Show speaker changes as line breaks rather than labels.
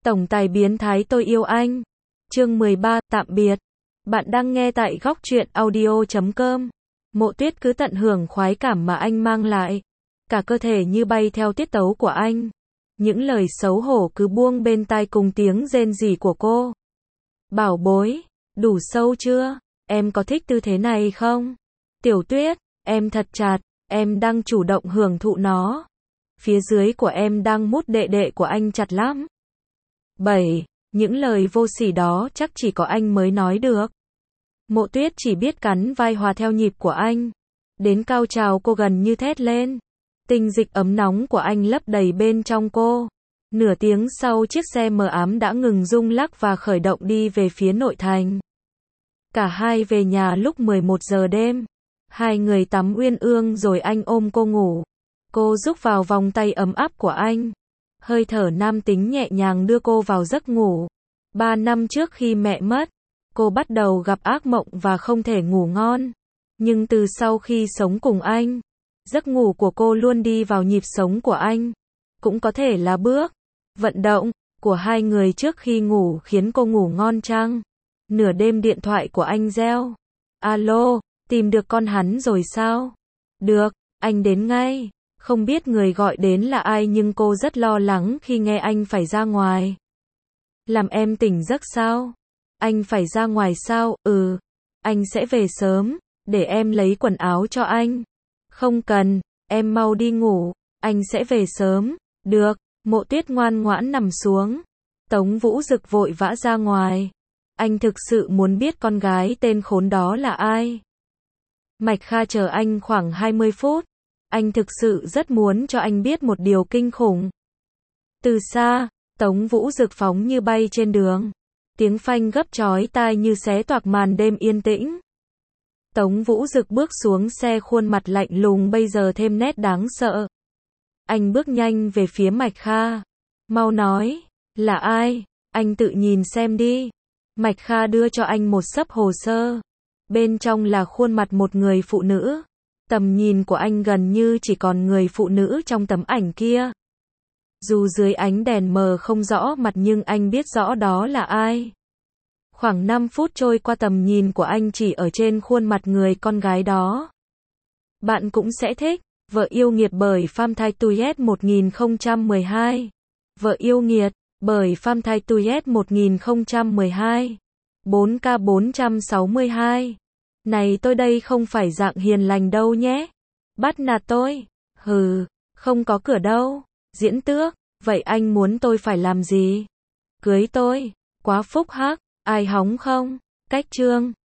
Tổng tài biến thái tôi yêu anh. Chương 13, tạm biệt. Bạn đang nghe tại góc truyện audio.com. Mộ Tuyết cứ tận hưởng khoái cảm mà anh mang lại. Cả cơ thể như bay theo tiết tấu của anh. Những lời xấu hổ cứ buông bên tai cùng tiếng rên rỉ của cô. Bảo bối, đủ sâu chưa? Em có thích tư thế này không? Tiểu Tuyết, em thật chặt, em đang chủ động hưởng thụ nó. Phía dưới của em đang mút đệ đệ của anh chặt lắm. 7. Những lời vô sỉ đó chắc chỉ có anh mới nói được. Mộ Tuyết chỉ biết cắn vai hòa theo nhịp của anh. Đến cao trào cô gần như thét lên. Tinh dịch ấm nóng của anh lấp đầy bên trong cô. Nửa tiếng sau chiếc xe mờ ám đã ngừng rung lắc và khởi động đi về phía nội thành. Cả hai về nhà lúc 11 giờ đêm. Hai người tắm uyên ương rồi anh ôm cô ngủ. Cô rúc vào vòng tay ấm áp của anh. Hơi thở nam tính nhẹ nhàng đưa cô vào giấc ngủ. 3 năm trước khi mẹ mất, cô bắt đầu gặp ác mộng và không thể ngủ ngon. Nhưng từ sau khi sống cùng anh, giấc ngủ của cô luôn đi vào nhịp sống của anh. Cũng có thể là bước vận động của hai người trước khi ngủ khiến cô ngủ ngon chăng? Nửa đêm điện thoại của anh reo. Alo, tìm được con hắn rồi sao? Được, anh đến ngay. Không biết người gọi đến là ai nhưng cô rất lo lắng khi nghe anh phải ra ngoài. Làm em tỉnh giấc sao? Anh phải ra ngoài sao? Ừ, anh sẽ về sớm, để em lấy quần áo cho anh. Không cần, em mau đi ngủ, anh sẽ về sớm. Được, Mộ Tuyết ngoan ngoãn nằm xuống. Tống Vũ Dực vội vã ra ngoài. Anh thực sự muốn biết con gái tên khốn đó là ai. Mạch Kha chờ anh khoảng 20 phút. Anh thực sự rất muốn cho anh biết một điều kinh khủng. Từ xa, Tống Vũ Dực phóng như bay trên đường. Tiếng phanh gấp chói tai như xé toạc màn đêm yên tĩnh. Tống Vũ Dực bước xuống xe, khuôn mặt lạnh lùng bây giờ thêm nét đáng sợ. Anh bước nhanh về phía Mạch Kha. Mau nói, là ai? Anh tự nhìn xem đi. Mạch Kha đưa cho anh một xấp hồ sơ. Bên trong là khuôn mặt một người phụ nữ. Tầm nhìn của anh gần như chỉ còn người phụ nữ trong tấm ảnh kia. Dù dưới ánh đèn mờ không rõ mặt nhưng anh biết rõ đó là ai. Khoảng 5 phút trôi qua, tầm nhìn của anh chỉ ở trên khuôn mặt người con gái đó. Bạn cũng sẽ thích. Vợ yêu nghiệt bởi Pham Thai Tuyết 1012. Vợ yêu nghiệt bởi Pham Thai Tuyết 1012. 4K 462. Này, tôi đây không phải dạng hiền lành đâu nhé. Bắt nạt tôi. Hừ, không có cửa đâu. Diễn tước, vậy anh muốn tôi phải làm gì? Cưới tôi. Quá phúc hắc, ai hóng không? Cách chương